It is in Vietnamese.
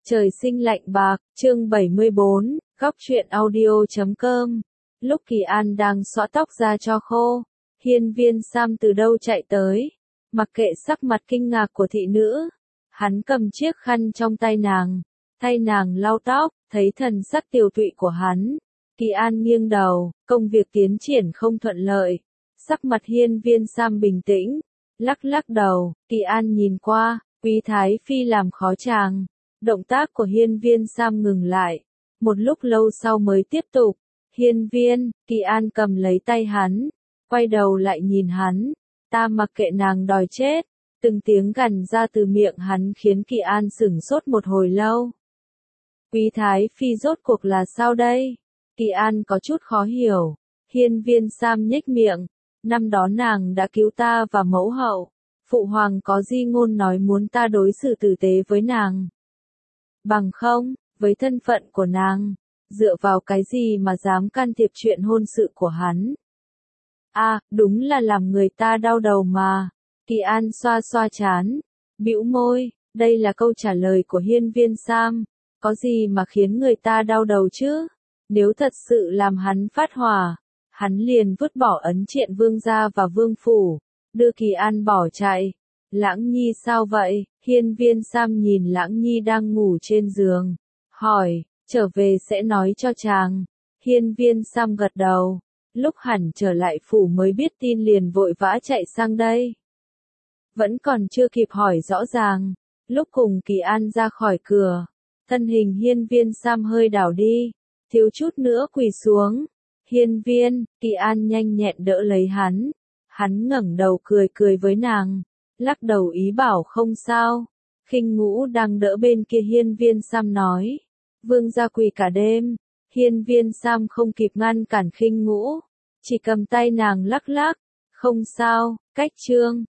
Trời sinh lạnh bạc, chương 74, góc truyện audio.com. Lúc Kỳ An đang xõa tóc ra cho khô, Hiên Viên Sam từ đâu chạy tới, mặc kệ sắc mặt kinh ngạc của thị nữ, hắn cầm chiếc khăn trong tay nàng, thay nàng lau tóc, thấy thần sắc tiều tụy của hắn. Kỳ An nghiêng đầu, công việc tiến triển không thuận lợi, sắc mặt Hiên Viên Sam bình tĩnh, lắc lắc đầu. Kỳ An nhìn qua, Quý Thái Phi làm khó chàng. Động tác của Hiên Viên Sam ngừng lại, một lúc lâu sau mới tiếp tục. Hiên Viên, Kỳ An cầm lấy tay hắn, quay đầu lại nhìn hắn, ta mặc kệ nàng đòi chết. Từng tiếng gằn ra từ miệng hắn khiến Kỳ An sửng sốt một hồi lâu. Quý Thái Phi rốt cuộc là sao đây? Kỳ An có chút khó hiểu. Hiên Viên Sam nhếch miệng, năm đó nàng đã cứu ta và mẫu hậu, phụ hoàng có di ngôn nói muốn ta đối xử tử tế với nàng. Bằng không, với thân phận của nàng, dựa vào cái gì mà dám can thiệp chuyện hôn sự của hắn? Đúng là làm người ta đau đầu mà. Kỳ An xoa xoa trán, bĩu môi, đây là câu trả lời của Hiên Viên Sam, có gì mà khiến người ta đau đầu chứ? Nếu thật sự làm hắn phát hỏa, hắn liền vứt bỏ ấn triện vương gia và vương phủ, đưa Kỳ An bỏ chạy. Lãng Nhi sao vậy? Hiên Viên Sam nhìn Lãng Nhi đang ngủ trên giường, hỏi, trở về sẽ nói cho chàng. Hiên Viên Sam gật đầu, lúc hẳn trở lại phủ mới biết tin liền vội vã chạy sang đây. Vẫn còn chưa kịp hỏi rõ ràng, lúc cùng Kỳ An ra khỏi cửa, thân hình Hiên Viên Sam hơi đảo đi, thiếu chút nữa quỳ xuống. Hiên Viên, Kỳ An nhanh nhẹn đỡ lấy hắn ngẩng đầu cười cười với nàng, lắc đầu ý bảo không sao. Khinh Ngũ đang đỡ bên kia Hiên Viên Sam nói, vương gia quỳ cả đêm. Hiên Viên Sam không kịp ngăn cản Khinh Ngũ, chỉ cầm tay nàng lắc lắc, không sao. Cách chương